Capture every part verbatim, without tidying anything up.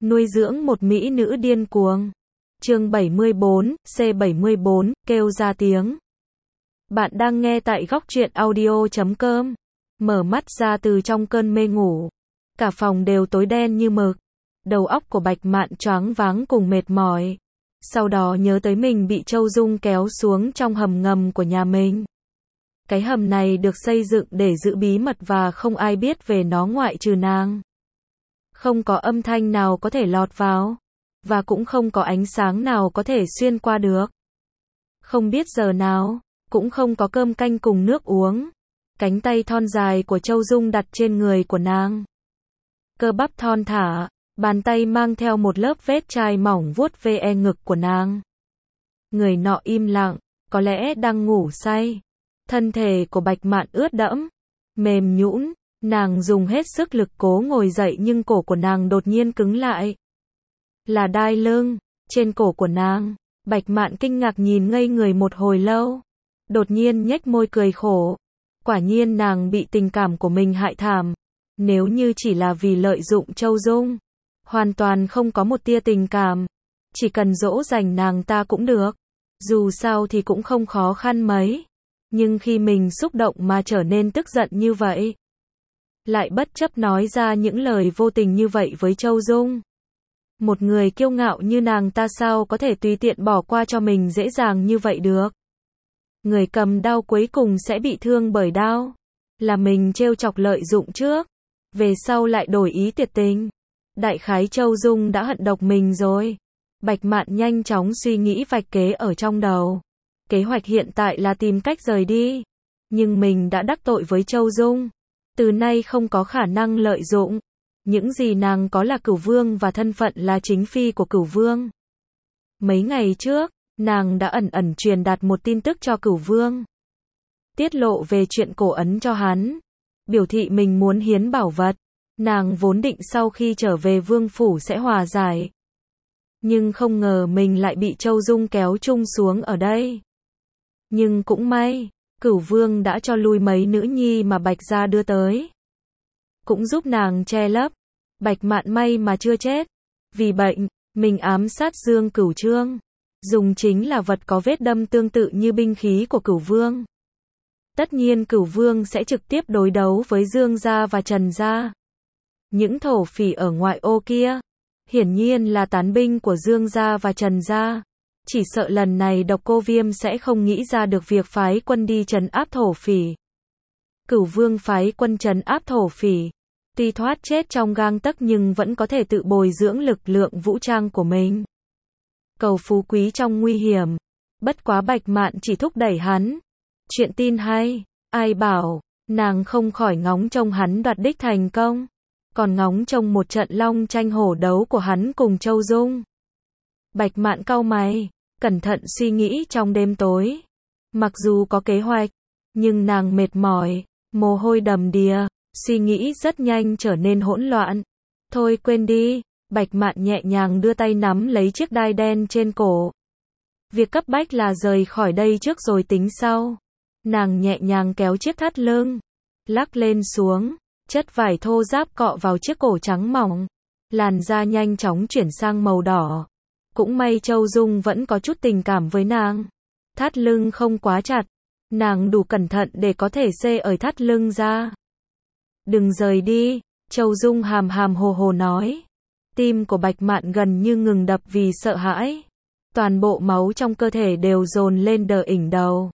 Nuôi dưỡng một mỹ nữ điên cuồng. Chương bảy mươi bốn, C bảy mươi bốn, kêu ra tiếng. Bạn đang nghe tại góc truyện audio chấm com. Mở mắt ra từ trong cơn mê ngủ. Cả phòng đều tối đen như mực. Đầu óc của Bạch Mạn choáng váng cùng mệt mỏi. Sau đó nhớ tới mình bị Châu Dung kéo xuống trong hầm ngầm của nhà mình. Cái hầm này được xây dựng để giữ bí mật và không ai biết về nó ngoại trừ nàng. Không có âm thanh nào có thể lọt vào, và cũng không có ánh sáng nào có thể xuyên qua được. Không biết giờ nào, cũng không có cơm canh cùng nước uống. Cánh tay thon dài của Châu Dung đặt trên người của nàng. Cơ bắp thon thả, bàn tay mang theo một lớp vết chai mỏng vuốt ve ngực của nàng. Người nọ im lặng, có lẽ đang ngủ say. Thân thể của Bạch Mạn ướt đẫm, mềm nhũn, nàng dùng hết sức lực cố ngồi dậy nhưng cổ của nàng đột nhiên cứng lại. Là đai lưng, trên cổ của nàng. Bạch Mạn kinh ngạc nhìn ngây người một hồi lâu. Đột nhiên nhếch môi cười khổ. Quả nhiên nàng bị tình cảm của mình hại thảm. Nếu như chỉ là vì lợi dụng Châu Dung, hoàn toàn không có một tia tình cảm. Chỉ cần dỗ dành nàng ta cũng được. Dù sao thì cũng không khó khăn mấy. Nhưng khi mình xúc động mà trở nên tức giận như vậy, lại bất chấp nói ra những lời vô tình như vậy với Châu Dung. Một người kiêu ngạo như nàng ta sao có thể tùy tiện bỏ qua cho mình dễ dàng như vậy được. Người cầm đao cuối cùng sẽ bị thương bởi đao. Là mình trêu chọc lợi dụng trước, về sau lại đổi ý tuyệt tình. Đại khái Châu Dung đã hận độc mình rồi. Bạch Mạn nhanh chóng suy nghĩ vạch kế ở trong đầu. Kế hoạch hiện tại là tìm cách rời đi. Nhưng mình đã đắc tội với Châu Dung. Từ nay không có khả năng lợi dụng. Những gì nàng có là Cửu Vương và thân phận là chính phi của Cửu Vương. Mấy ngày trước, nàng đã ẩn ẩn truyền đạt một tin tức cho Cửu Vương. Tiết lộ về chuyện cổ ấn cho hắn. Biểu thị mình muốn hiến bảo vật. Nàng vốn định sau khi trở về vương phủ sẽ hòa giải. Nhưng không ngờ mình lại bị Châu Dung kéo chung xuống ở đây. Nhưng cũng may, Cửu Vương đã cho lui mấy nữ nhi mà Bạch gia đưa tới. Cũng giúp nàng che lấp. Bạch Mạn may mà chưa chết. Vì bệnh, mình ám sát Dương Cửu Trương. Dùng chính là vật có vết đâm tương tự như binh khí của Cửu Vương. Tất nhiên Cửu Vương sẽ trực tiếp đối đấu với Dương gia và Trần gia. Những thổ phỉ ở ngoại ô kia, hiển nhiên là tán binh của Dương gia và Trần gia. Chỉ sợ lần này Độc Cô Viêm sẽ không nghĩ ra được việc phái quân đi trấn áp thổ phỉ. Cửu Vương phái quân trấn áp thổ phỉ. Tuy thoát chết trong gang tấc nhưng vẫn có thể tự bồi dưỡng lực lượng vũ trang của mình. Cầu phú quý trong nguy hiểm. Bất quá Bạch Mạn chỉ thúc đẩy hắn. Chuyện tin hay, ai bảo, nàng không khỏi ngóng trông hắn đoạt đích thành công. Còn ngóng trông một trận long tranh hổ đấu của hắn cùng Châu Dung. Bạch Mạn cau mày, cẩn thận suy nghĩ trong đêm tối. Mặc dù có kế hoạch, nhưng nàng mệt mỏi, mồ hôi đầm đìa, suy nghĩ rất nhanh trở nên hỗn loạn. Thôi quên đi, Bạch Mạn nhẹ nhàng đưa tay nắm lấy chiếc đai đen trên cổ. Việc cấp bách là rời khỏi đây trước rồi tính sau. Nàng nhẹ nhàng kéo chiếc thắt lưng, lắc lên xuống, chất vải thô ráp cọ vào chiếc cổ trắng mỏng. Làn da nhanh chóng chuyển sang màu đỏ. Cũng may Châu Dung vẫn có chút tình cảm với nàng. Thắt lưng không quá chặt. Nàng đủ cẩn thận để có thể xê ở thắt lưng ra. Đừng rời đi, Châu Dung hàm hàm hồ hồ nói. Tim của Bạch Mạn gần như ngừng đập vì sợ hãi. Toàn bộ máu trong cơ thể đều dồn lên đờ ỉnh đầu.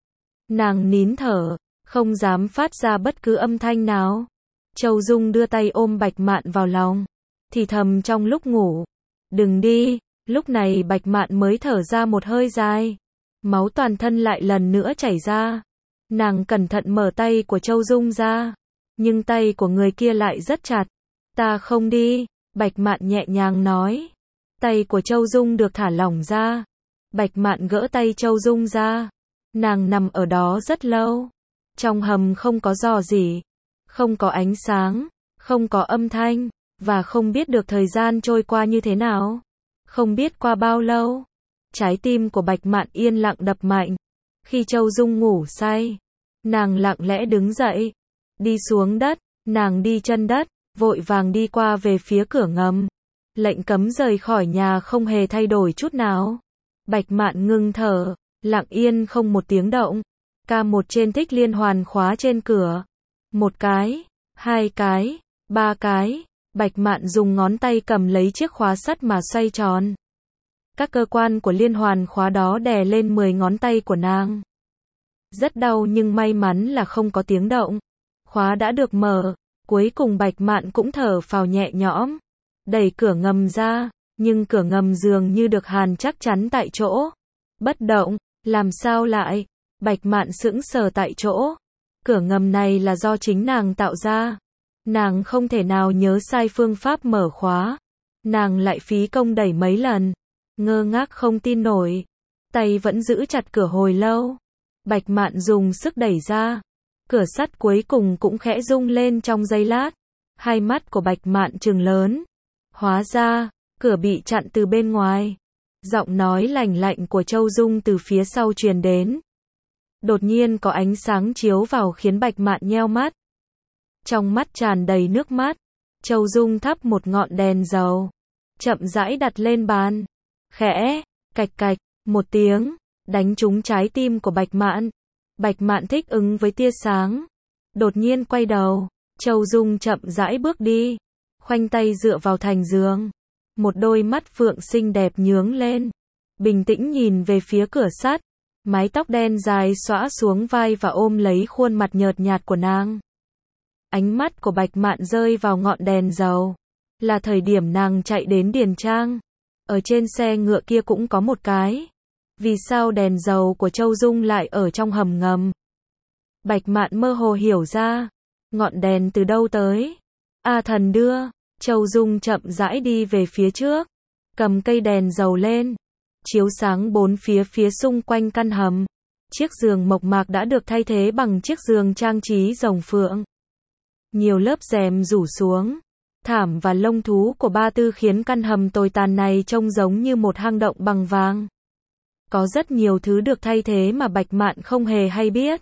Nàng nín thở, không dám phát ra bất cứ âm thanh nào. Châu Dung đưa tay ôm Bạch Mạn vào lòng, thì thầm trong lúc ngủ. Đừng đi. Lúc này Bạch Mạn mới thở ra một hơi dài. Máu toàn thân lại lần nữa chảy ra. Nàng cẩn thận mở tay của Châu Dung ra. Nhưng tay của người kia lại rất chặt. Ta không đi, Bạch Mạn nhẹ nhàng nói. Tay của Châu Dung được thả lỏng ra. Bạch Mạn gỡ tay Châu Dung ra. Nàng nằm ở đó rất lâu. Trong hầm không có rò rỉ, không có ánh sáng, không có âm thanh, và không biết được thời gian trôi qua như thế nào. Không biết qua bao lâu, trái tim của Bạch Mạn yên lặng đập mạnh. Khi Châu Dung ngủ say, nàng lặng lẽ đứng dậy, đi xuống đất, nàng đi chân đất, vội vàng đi qua về phía cửa ngầm. Lệnh cấm rời khỏi nhà không hề thay đổi chút nào. Bạch Mạn ngưng thở, lặng yên không một tiếng động. Ca một trên thích liên hoàn khóa trên cửa. Một cái, hai cái, ba cái. Bạch Mạn dùng ngón tay cầm lấy chiếc khóa sắt mà xoay tròn. Các cơ quan của liên hoàn khóa đó đè lên mười ngón tay của nàng. Rất đau nhưng may mắn là không có tiếng động. Khóa đã được mở, cuối cùng Bạch Mạn cũng thở phào nhẹ nhõm. Đẩy cửa ngầm ra, nhưng cửa ngầm dường như được hàn chắc chắn tại chỗ. Bất động, làm sao lại? Bạch Mạn sững sờ tại chỗ. Cửa ngầm này là do chính nàng tạo ra. Nàng không thể nào nhớ sai phương pháp mở khóa. Nàng lại phí công đẩy mấy lần. Ngơ ngác không tin nổi. Tay vẫn giữ chặt cửa hồi lâu. Bạch Mạn dùng sức đẩy ra. Cửa sắt cuối cùng cũng khẽ rung lên trong giây lát. Hai mắt của Bạch Mạn trừng lớn. Hóa ra, cửa bị chặn từ bên ngoài. Giọng nói lành lạnh của Châu Dung từ phía sau truyền đến. Đột nhiên có ánh sáng chiếu vào khiến Bạch Mạn nheo mắt. Trong mắt tràn đầy nước mắt. Châu Dung thắp một ngọn đèn dầu. Chậm rãi đặt lên bàn. Khẽ, cạch cạch, một tiếng, đánh trúng trái tim của Bạch Mạn. Bạch Mạn thích ứng với tia sáng. Đột nhiên quay đầu. Châu Dung chậm rãi bước đi. Khoanh tay dựa vào thành giường. Một đôi mắt phượng xinh đẹp nhướng lên. Bình tĩnh nhìn về phía cửa sắt. Mái tóc đen dài xõa xuống vai và ôm lấy khuôn mặt nhợt nhạt của nàng. Ánh mắt của Bạch Mạn rơi vào ngọn đèn dầu. Là thời điểm nàng chạy đến Điền Trang. Ở trên xe ngựa kia cũng có một cái. Vì sao đèn dầu của Châu Dung lại ở trong hầm ngầm? Bạch Mạn mơ hồ hiểu ra. Ngọn đèn từ đâu tới? A thần đưa. Châu Dung chậm rãi đi về phía trước. Cầm cây đèn dầu lên. Chiếu sáng bốn phía phía xung quanh căn hầm. Chiếc giường mộc mạc đã được thay thế bằng chiếc giường trang trí rồng phượng. Nhiều lớp rèm rủ xuống. Thảm và lông thú của Ba Tư khiến căn hầm tồi tàn này trông giống như một hang động bằng vàng. Có rất nhiều thứ được thay thế mà Bạch Mạn không hề hay biết.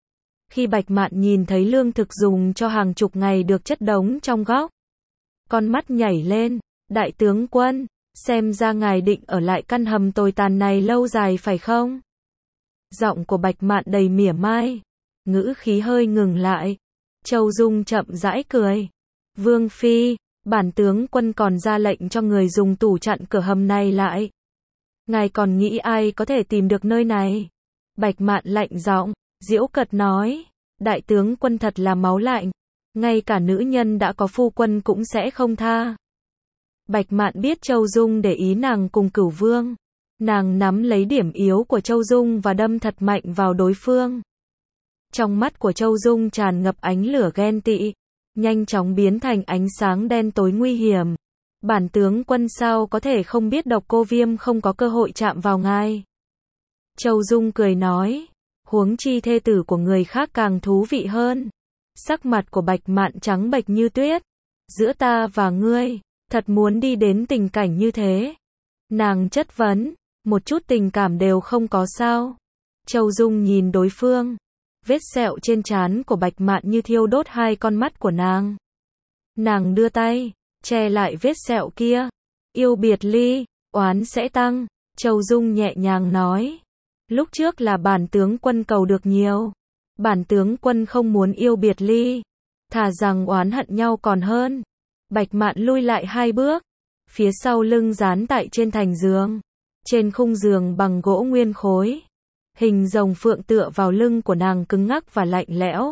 Khi Bạch Mạn nhìn thấy lương thực dùng cho hàng chục ngày được chất đống trong góc. Con mắt nhảy lên. Đại tướng quân, xem ra ngài định ở lại căn hầm tồi tàn này lâu dài phải không? Giọng của Bạch Mạn đầy mỉa mai. Ngữ khí hơi ngừng lại. Châu Dung chậm rãi cười. Vương Phi, bản tướng quân còn ra lệnh cho người dùng tủ chặn cửa hầm này lại. Ngài còn nghĩ ai có thể tìm được nơi này? Bạch Mạn lạnh giọng, giễu cợt nói. Đại tướng quân thật là máu lạnh. Ngay cả nữ nhân đã có phu quân cũng sẽ không tha. Bạch Mạn biết Châu Dung để ý nàng cùng Cửu Vương. Nàng nắm lấy điểm yếu của Châu Dung và đâm thật mạnh vào đối phương. Trong mắt của Châu Dung tràn ngập ánh lửa ghen tị. Nhanh chóng biến thành ánh sáng đen tối nguy hiểm. Bản tướng quân sao có thể không biết Độc Cô Viêm không có cơ hội chạm vào ngài. Châu Dung cười nói. Huống chi thê tử của người khác càng thú vị hơn. Sắc mặt của Bạch Mạn trắng bệch như tuyết. Giữa ta và ngươi, thật muốn đi đến tình cảnh như thế. Nàng chất vấn. Một chút tình cảm đều không có sao. Châu Dung nhìn đối phương. Vết sẹo trên trán của Bạch Mạn như thiêu đốt hai con mắt của nàng. Nàng đưa tay, che lại vết sẹo kia. Yêu biệt ly, oán sẽ tăng. Châu Dung nhẹ nhàng nói. Lúc trước là bản tướng quân cầu được nhiều. Bản tướng quân không muốn yêu biệt ly. Thà rằng oán hận nhau còn hơn. Bạch Mạn lui lại hai bước. Phía sau lưng dán tại trên thành giường. Trên khung giường bằng gỗ nguyên khối. Hình rồng phượng tựa vào lưng của nàng cứng ngắc và lạnh lẽo.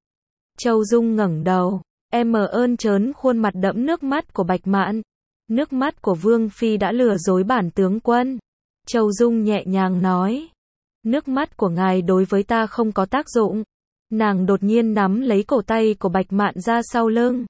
Châu Dung ngẩng đầu. Em mờ ơn trớn khuôn mặt đẫm nước mắt của Bạch Mạn. Nước mắt của Vương Phi đã lừa dối bản tướng quân. Châu Dung nhẹ nhàng nói. Nước mắt của ngài đối với ta không có tác dụng. Nàng đột nhiên nắm lấy cổ tay của Bạch Mạn ra sau lưng.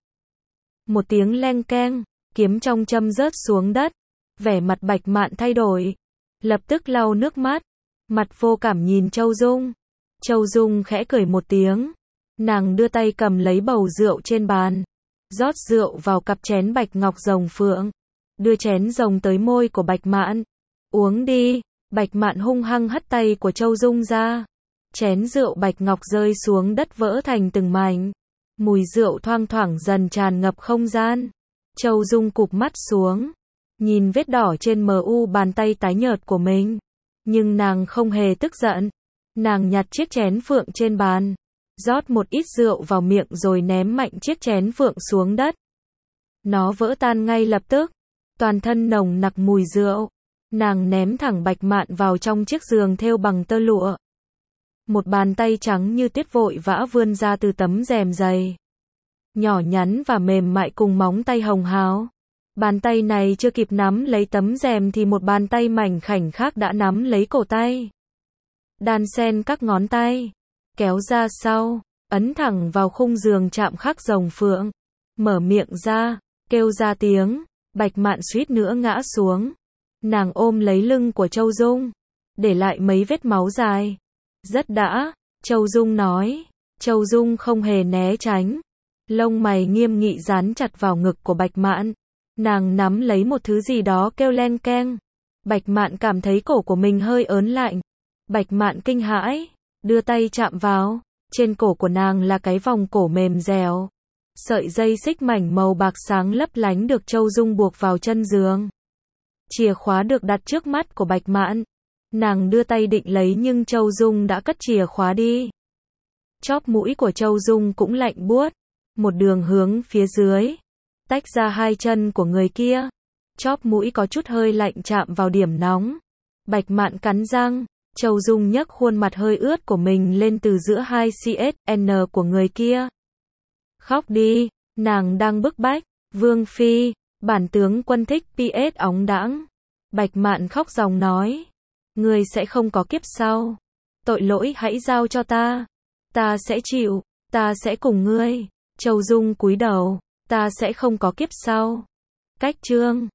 Một tiếng leng keng, kiếm trong châm rớt xuống đất. Vẻ mặt Bạch Mạn thay đổi. Lập tức lau nước mắt. Mặt vô cảm nhìn Châu Dung. Châu Dung khẽ cười một tiếng. Nàng đưa tay cầm lấy bầu rượu trên bàn. Rót rượu vào cặp chén bạch ngọc rồng phượng. Đưa chén rồng tới môi của Bạch Mạn. Uống đi. Bạch Mạn hung hăng hất tay của Châu Dung ra. Chén rượu bạch ngọc rơi xuống đất vỡ thành từng mảnh. Mùi rượu thoang thoảng dần tràn ngập không gian. Châu Dung cụp mắt xuống, nhìn vết đỏ trên mờ u bàn tay tái nhợt của mình. Nhưng nàng không hề tức giận. Nàng nhặt chiếc chén phượng trên bàn, rót một ít rượu vào miệng rồi ném mạnh chiếc chén phượng xuống đất. Nó vỡ tan ngay lập tức, toàn thân nồng nặc mùi rượu. Nàng ném thẳng Bạch Mạn vào trong chiếc giường thêu bằng tơ lụa. Một bàn tay trắng như tuyết vội vã vươn ra từ tấm rèm dày, nhỏ nhắn và mềm mại cùng móng tay hồng hào. Bàn tay này chưa kịp nắm lấy tấm rèm thì một bàn tay mảnh khảnh khác đã nắm lấy cổ tay. Đan xen các ngón tay, kéo ra sau, ấn thẳng vào khung giường chạm khắc rồng phượng. Mở miệng ra, kêu ra tiếng, Bạch Mạn suýt nữa ngã xuống. Nàng ôm lấy lưng của Châu Dung, để lại mấy vết máu dài. Rất đã, Châu Dung nói. Châu Dung không hề né tránh. Lông mày nghiêm nghị dán chặt vào ngực của Bạch Mạn. Nàng nắm lấy một thứ gì đó kêu len keng. Bạch Mạn cảm thấy cổ của mình hơi ớn lạnh. Bạch Mạn kinh hãi, đưa tay chạm vào. Trên cổ của nàng là cái vòng cổ mềm dẻo. Sợi dây xích mảnh màu bạc sáng lấp lánh được Châu Dung buộc vào chân giường. Chìa khóa được đặt trước mắt của Bạch Mạn. Nàng đưa tay định lấy nhưng Châu Dung đã cất chìa khóa đi. Chóp mũi của Châu Dung cũng lạnh buốt. Một đường hướng phía dưới, tách ra hai chân của người kia. Chóp mũi có chút hơi lạnh chạm vào điểm nóng. Bạch Mạn cắn răng. Châu Dung nhấc khuôn mặt hơi ướt của mình lên từ giữa hai xê en của người kia. Khóc đi, nàng đang bức bách. Vương Phi, bản tướng quân thích pê ét óng đãng. Bạch Mạn khóc ròng nói. Ngươi sẽ không có kiếp sau. Tội lỗi hãy giao cho ta. Ta sẽ chịu, ta sẽ cùng ngươi. Châu Dung cúi đầu. Ta sẽ không có kiếp sau. Cách chương